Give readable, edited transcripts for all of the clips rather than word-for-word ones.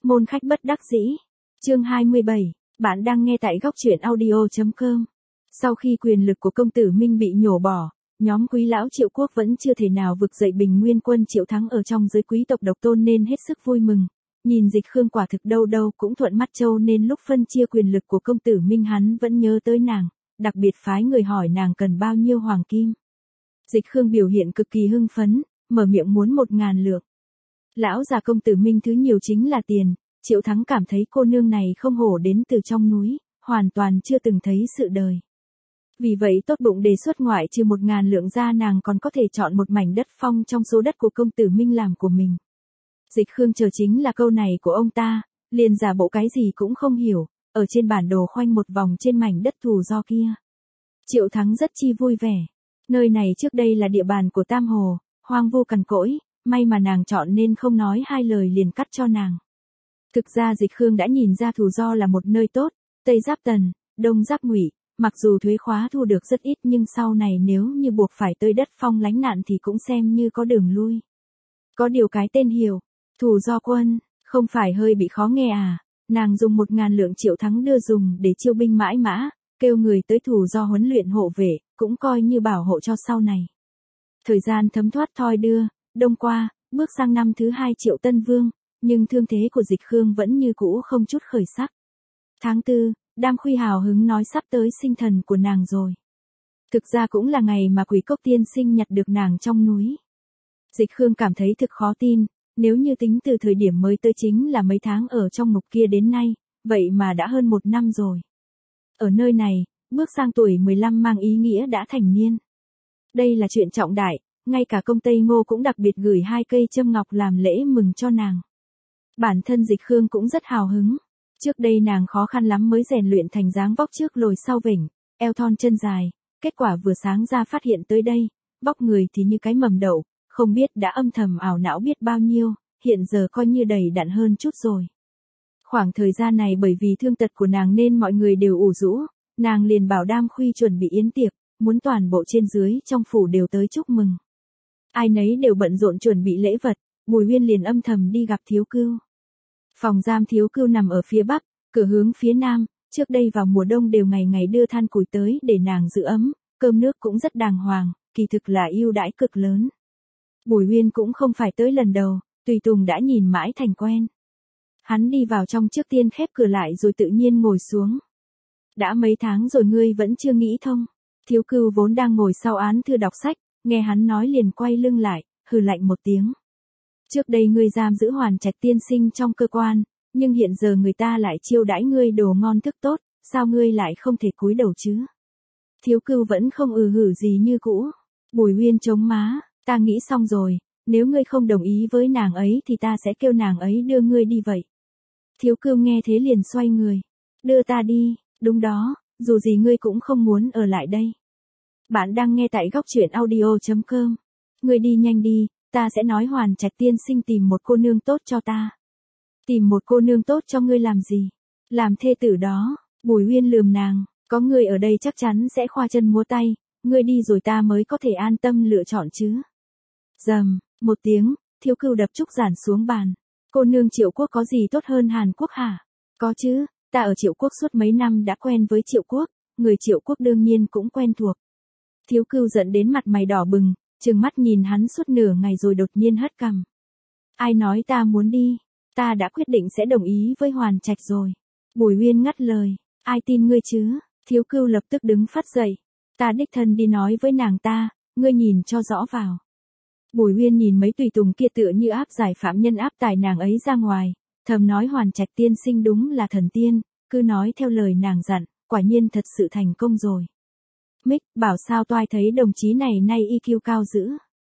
Môn khách bất đắc dĩ. Chương 27, bạn đang nghe tại góc truyện audio.com. Sau khi quyền lực của công tử Minh bị nhổ bỏ, nhóm quý lão Triệu Quốc vẫn chưa thể nào vực dậy Bình Nguyên quân Triệu Thắng ở trong giới quý tộc độc tôn nên hết sức vui mừng. Nhìn Dịch Khương quả thực đâu đâu cũng thuận mắt châu nên lúc phân chia quyền lực của công tử Minh hắn vẫn nhớ tới nàng, đặc biệt phái người hỏi nàng cần bao nhiêu hoàng kim. Dịch Khương biểu hiện cực kỳ hưng phấn, mở miệng muốn 1.000 lượng. Lão già công tử Minh thứ nhiều chính là tiền, Triệu Thắng cảm thấy cô nương này không hổ đến từ trong núi, hoàn toàn chưa từng thấy sự đời. Vì vậy tốt bụng đề xuất ngoại trừ 1.000 lượng ra nàng còn có thể chọn một mảnh đất phong trong số đất của công tử Minh làm của mình. Dịch Khương chờ chính là câu này của ông ta, liền giả bộ cái gì cũng không hiểu, ở trên bản đồ khoanh một vòng trên mảnh đất thù do kia. Triệu Thắng rất chi vui vẻ. Nơi này trước đây là địa bàn của Tam Hồ, hoang vu cằn cỗi, may mà nàng chọn nên không nói hai lời liền cắt cho nàng. Thực ra Dịch Khương đã nhìn ra Thù Do là một nơi tốt, Tây giáp Tần, Đông giáp Ngụy, mặc dù thuế khóa thu được rất ít nhưng sau này nếu như buộc phải tới đất phong lánh nạn thì cũng xem như có đường lui. Có điều cái tên hiệu, Thù Do quân, không phải hơi bị khó nghe à? Nàng dùng 1.000 lượng Triệu Thắng đưa dùng để chiêu binh mãi mã, kêu người tới Thù Do huấn luyện hộ vệ, cũng coi như bảo hộ cho sau này. Thời gian thấm thoát thoi đưa, đông qua, bước sang năm thứ 2 Triệu Tân Vương, nhưng thương thế của Dịch Khương vẫn như cũ không chút khởi sắc. Tháng 4, Đam Khuy hào hứng nói sắp tới sinh thần của nàng rồi. Thực ra cũng là ngày mà Quỷ Cốc tiên sinh nhặt được nàng trong núi. Dịch Khương cảm thấy thực khó tin, nếu như tính từ thời điểm mới tới chính là mấy tháng ở trong ngục kia đến nay, vậy mà đã hơn 1 năm rồi. Ở nơi này, bước sang tuổi 15 mang ý nghĩa đã thành niên. Đây là chuyện trọng đại, ngay cả công Tây Ngô cũng đặc biệt gửi 2 cây châm ngọc làm lễ mừng cho nàng. Bản thân Dịch Khương cũng rất hào hứng. Trước đây nàng khó khăn lắm mới rèn luyện thành dáng vóc trước lồi sau vểnh, eo thon chân dài, kết quả vừa sáng ra phát hiện tới đây, vóc người thì như cái mầm đậu, không biết đã âm thầm ảo não biết bao nhiêu, hiện giờ coi như đầy đặn hơn chút rồi. Khoảng thời gian này bởi vì thương tật của nàng nên mọi người đều ủ rũ, nàng liền bảo Đam Khuy chuẩn bị yến tiệc, muốn toàn bộ trên dưới trong phủ đều tới chúc mừng. Ai nấy đều bận rộn chuẩn bị lễ vật, Bùi Uyên liền âm thầm đi gặp Thiếu Cưu. Phòng giam Thiếu Cưu nằm ở phía bắc, cửa hướng phía nam, trước đây vào mùa đông đều ngày ngày đưa than củi tới để nàng giữ ấm, cơm nước cũng rất đàng hoàng, kỳ thực là ưu đãi cực lớn. Bùi Uyên cũng không phải tới lần đầu, tùy tùng đã nhìn mãi thành quen. Hắn đi vào trong trước tiên khép cửa lại rồi tự nhiên ngồi xuống. Đã mấy tháng rồi ngươi vẫn chưa nghĩ thông. Thiếu Cưu vốn đang ngồi sau án thư đọc sách, nghe hắn nói liền quay lưng lại, hừ lạnh một tiếng. Trước đây ngươi giam giữ Hoàn Trạch tiên sinh trong cơ quan, nhưng hiện giờ người ta lại chiêu đãi ngươi đồ ngon thức tốt, sao ngươi lại không thể cúi đầu chứ? Thiếu Cưu vẫn không hử gì như cũ. Bùi Uyên chống má, ta nghĩ xong rồi, nếu ngươi không đồng ý với nàng ấy thì ta sẽ kêu nàng ấy đưa ngươi đi vậy. Thiếu Cưu nghe thế liền xoay người, đưa ta đi, đúng đó, dù gì ngươi cũng không muốn ở lại đây. Bạn đang nghe tại góc truyện audio.com. Ngươi đi nhanh đi, ta sẽ nói Hoàn Trạch tiên sinh tìm một cô nương tốt cho ta. Tìm một cô nương tốt cho ngươi làm gì? Làm thê tử đó. Bùi Uyên lườm nàng, có ngươi ở đây chắc chắn sẽ khoa chân múa tay, ngươi đi rồi ta mới có thể an tâm lựa chọn chứ. Rầm, một tiếng, Thiếu Cưu đập trúc giản xuống bàn. Cô nương Triệu Quốc có gì tốt hơn Hàn Quốc hả? Có chứ, ta ở Triệu Quốc suốt mấy năm đã quen với Triệu Quốc, người Triệu Quốc đương nhiên cũng quen thuộc. Thiếu Cưu giận đến mặt mày đỏ bừng, trừng mắt nhìn hắn suốt nửa ngày rồi đột nhiên hất cằm. Ai nói ta muốn đi? Ta đã quyết định sẽ đồng ý với Hoàn Trạch rồi. Bùi Uyên ngắt lời, ai tin ngươi chứ? Thiếu Cưu lập tức đứng phát dậy. Ta đích thân đi nói với nàng ta, ngươi nhìn cho rõ vào. Bùi Uyên nhìn mấy tùy tùng kia tựa như áp giải phạm nhân áp tải nàng ấy ra ngoài, thầm nói Hoàn Trạch tiên sinh đúng là thần tiên, cứ nói theo lời nàng dặn, quả nhiên thật sự thành công rồi. Mick bảo sao toai thấy đồng chí này nay IQ cao dữ.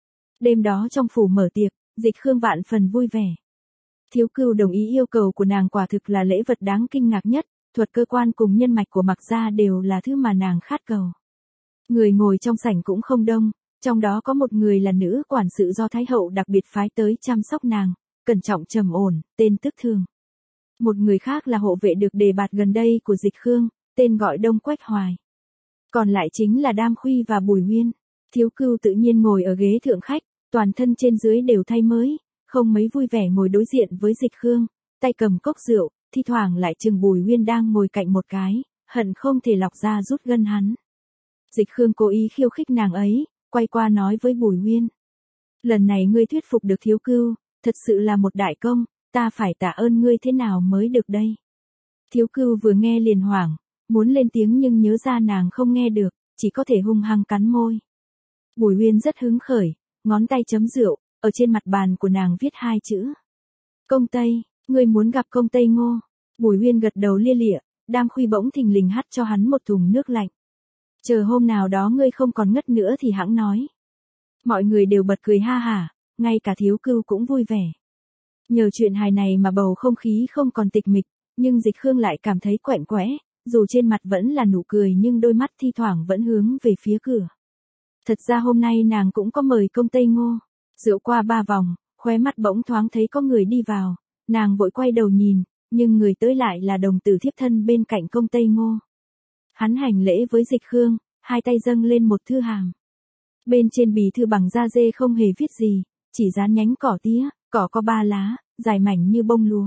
Đêm đó trong phủ mở tiệc, Dịch Khương vạn phần vui vẻ. Thiếu Cưu đồng ý yêu cầu của nàng quả thực là lễ vật đáng kinh ngạc nhất, thuật cơ quan cùng nhân mạch của Mạc gia đều là thứ mà nàng khát cầu. Người ngồi trong sảnh cũng không đông, trong đó có một người là nữ quản sự do Thái hậu đặc biệt phái tới chăm sóc nàng, cẩn trọng trầm ổn, tên Tức Thường. Một người khác là hộ vệ được đề bạt gần đây của Dịch Khương, tên gọi Đông Quách Hoài. Còn lại chính là Đam Khuy và Bùi Uyên. Thiếu Cưu tự nhiên ngồi ở ghế thượng khách, toàn thân trên dưới đều thay mới, không mấy vui vẻ ngồi đối diện với Dịch Khương, tay cầm cốc rượu, thi thoảng lại chừng Bùi Uyên đang ngồi cạnh một cái, hận không thể lọc ra rút gân hắn. Dịch Khương cố ý khiêu khích nàng ấy, quay qua nói với Bùi Uyên. Lần này ngươi thuyết phục được Thiếu Cưu, thật sự là một đại công, ta phải tạ ơn ngươi thế nào mới được đây. Thiếu Cưu vừa nghe liền hoảng, muốn lên tiếng nhưng nhớ ra nàng không nghe được, chỉ có thể hung hăng cắn môi. Bùi Uyên rất hứng khởi, ngón tay chấm rượu, ở trên mặt bàn của nàng viết 2 chữ. Công Tây, ngươi muốn gặp Công Tây Ngô. Bùi Uyên gật đầu lia lịa, Đam Khuy bỗng thình lình hắt cho hắn một thùng nước lạnh. Chờ hôm nào đó ngươi không còn ngất nữa thì hẵng nói. Mọi người đều bật cười ha hả, ngay cả Thiếu Cưu cũng vui vẻ. Nhờ chuyện hài này mà bầu không khí không còn tịch mịch, nhưng Dịch Khương lại cảm thấy quạnh quẽ, dù trên mặt vẫn là nụ cười nhưng đôi mắt thi thoảng vẫn hướng về phía cửa. Thật ra hôm nay nàng cũng có mời Công Tây Ngô. Rượu qua 3 vòng, khóe mắt bỗng thoáng thấy có người đi vào, nàng vội quay đầu nhìn, nhưng người tới lại là đồng tử thiếp thân bên cạnh Công Tây Ngô. Hắn hành lễ với Dịch Khương, 2 tay dâng lên một thư hàm. Bên trên bì thư bằng da dê không hề viết gì, chỉ dán nhánh cỏ tía, cỏ có 3 lá, dài mảnh như bông lúa.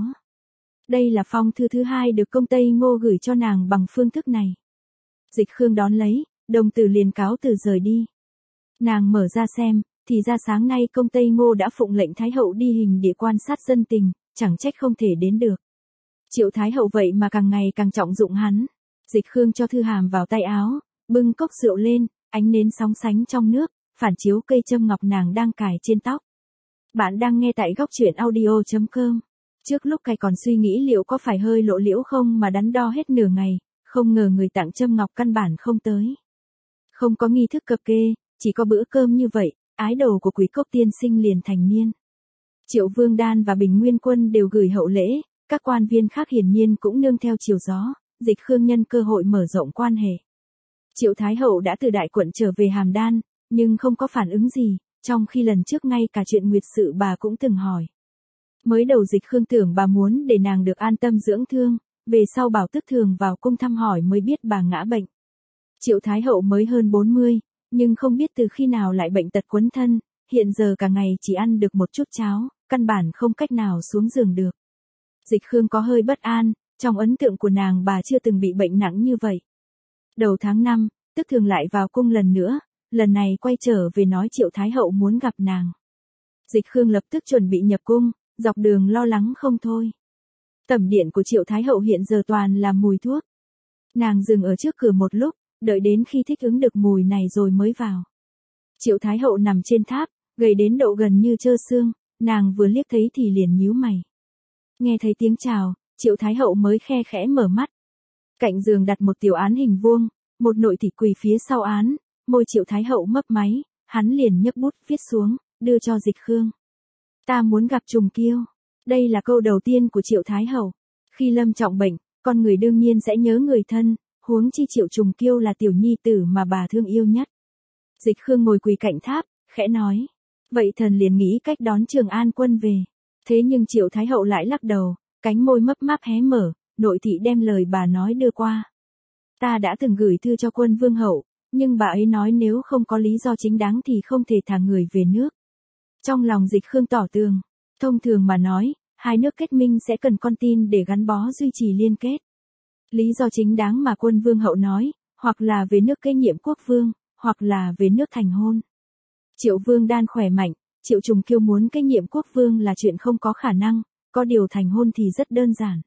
Đây là phong thư thứ 2 được Công Tây Ngô gửi cho nàng bằng phương thức này. Dịch Khương đón lấy, đồng tử liền cáo từ rời đi. Nàng mở ra xem, thì ra sáng nay Công Tây Ngô đã phụng lệnh Thái Hậu đi hình địa quan sát dân tình, chẳng trách không thể đến được. Triệu Thái Hậu vậy mà càng ngày càng trọng dụng hắn. Dịch Khương cho thư hàm vào tay áo, bưng cốc rượu lên, ánh nến sóng sánh trong nước, phản chiếu cây châm ngọc nàng đang cài trên tóc. Bạn đang nghe tại góc truyện audio.com. Trước lúc cài còn suy nghĩ liệu có phải hơi lộ liễu không mà đắn đo hết nửa ngày, không ngờ người tặng châm ngọc căn bản không tới. Không có nghi thức cập kê, chỉ có bữa cơm như vậy, ái đồ của Quý Cốc tiên sinh liền thành niên. Triệu Vương Đan và Bình Nguyên Quân đều gửi hậu lễ, các quan viên khác hiển nhiên cũng nương theo chiều gió, Dịch Khương nhân cơ hội mở rộng quan hệ. Triệu Thái Hậu đã từ Đại Quận trở về Hàm Đan, nhưng không có phản ứng gì, trong khi lần trước ngay cả chuyện nguyệt sự bà cũng từng hỏi. Mới đầu Dịch Khương tưởng bà muốn để nàng được an tâm dưỡng thương, về sau bảo tức thường vào cung thăm hỏi mới biết bà ngã bệnh. Triệu Thái Hậu mới hơn 40, nhưng không biết từ khi nào lại bệnh tật quấn thân, hiện giờ cả ngày chỉ ăn được một chút cháo, căn bản không cách nào xuống giường được. Dịch Khương có hơi bất an, trong ấn tượng của nàng bà chưa từng bị bệnh nặng như vậy. Đầu tháng 5, tức thường lại vào cung lần nữa, lần này quay trở về nói Triệu Thái Hậu muốn gặp nàng. Dịch Khương lập tức chuẩn bị nhập cung, dọc đường lo lắng không thôi. Tẩm điện của Triệu Thái Hậu hiện giờ toàn là mùi thuốc. Nàng dừng ở trước cửa một lúc, đợi đến khi thích ứng được mùi này rồi mới vào. Triệu Thái Hậu nằm trên tháp, gầy đến độ gần như trơ xương, nàng vừa liếc thấy thì liền nhíu mày. Nghe thấy tiếng chào, Triệu Thái Hậu mới khe khẽ mở mắt. Cạnh giường đặt một tiểu án hình vuông, một nội thị quỳ phía sau án, môi Triệu Thái Hậu mấp máy, hắn liền nhấc bút viết xuống, đưa cho Dịch Khương. Ta muốn gặp Trùng Kiêu. Đây là câu đầu tiên của Triệu Thái Hậu. Khi lâm trọng bệnh, con người đương nhiên sẽ nhớ người thân, huống chi Triệu Trùng Kiêu là tiểu nhi tử mà bà thương yêu nhất. Dịch Khương ngồi quỳ cạnh tháp, khẽ nói. Vậy thần liền nghĩ cách đón Trường An quân về. Thế nhưng Triệu Thái Hậu lại lắc đầu, cánh môi mấp máp hé mở, nội thị đem lời bà nói đưa qua. Ta đã từng gửi thư cho Quân Vương Hậu, nhưng bà ấy nói nếu không có lý do chính đáng thì không thể thả người về nước. Trong lòng Dịch Khương tỏ tường, thông thường mà nói, hai nước kết minh sẽ cần con tin để gắn bó duy trì liên kết. Lý do chính đáng mà Quân Vương Hậu nói, hoặc là về nước kế nhiệm quốc vương, hoặc là về nước thành hôn. Triệu Vương Đan khỏe mạnh, Triệu Trùng Kiêu muốn kế nhiệm quốc vương là chuyện không có khả năng, có điều thành hôn thì rất đơn giản.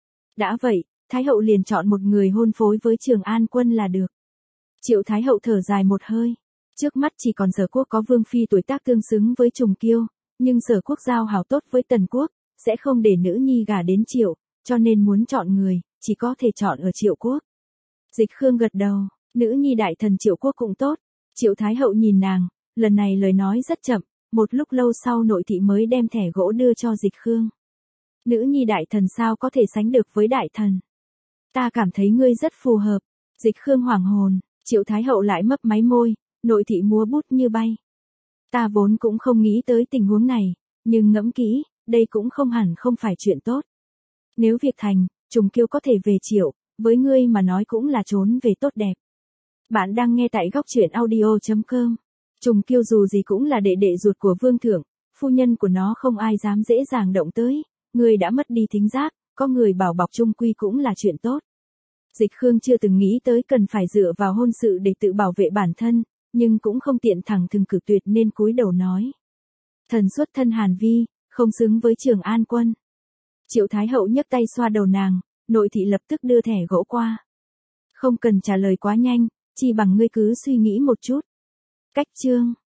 Đã vậy, Thái Hậu liền chọn một người hôn phối với Trường An quân là được. Triệu Thái Hậu thở dài một hơi. Trước mắt chỉ còn Sở Quốc có vương phi tuổi tác tương xứng với Trùng Kiêu, nhưng Sở Quốc giao hảo tốt với Tần Quốc, sẽ không để nữ nhi gả đến Triệu, cho nên muốn chọn người, chỉ có thể chọn ở Triệu Quốc. Dịch Khương gật đầu, nữ nhi đại thần Triệu Quốc cũng tốt. Triệu Thái Hậu nhìn nàng, lần này lời nói rất chậm, một lúc lâu sau nội thị mới đem thẻ gỗ đưa cho Dịch Khương. Nữ nhi đại thần sao có thể sánh được với đại thần? Ta cảm thấy ngươi rất phù hợp. Dịch Khương hoảng hồn, Triệu Thái Hậu lại mấp máy môi, nội thị múa bút như bay. Ta vốn cũng không nghĩ tới tình huống này, nhưng ngẫm kỹ, đây cũng không hẳn không phải chuyện tốt. Nếu việc thành, Trùng Kiêu có thể về Triệu, với ngươi mà nói cũng là trốn về tốt đẹp. Bạn đang nghe tại góc truyện audio.com. Trùng Kiêu dù gì cũng là đệ đệ ruột của vương thượng, phu nhân của nó không ai dám dễ dàng động tới, Người đã mất đi thính giác, có người bảo bọc chung quy cũng là chuyện tốt. Dịch Khương chưa từng nghĩ tới cần phải dựa vào hôn sự để tự bảo vệ bản thân, nhưng cũng không tiện thẳng thừng cự tuyệt nên cúi đầu nói. Thần xuất thân Hàn Vi, không xứng với Trường An Quân. Triệu Thái Hậu nhấc tay xoa đầu nàng, nội thị lập tức đưa thẻ gỗ qua. Không cần trả lời quá nhanh, chi bằng ngươi cứ suy nghĩ một chút. Cách chương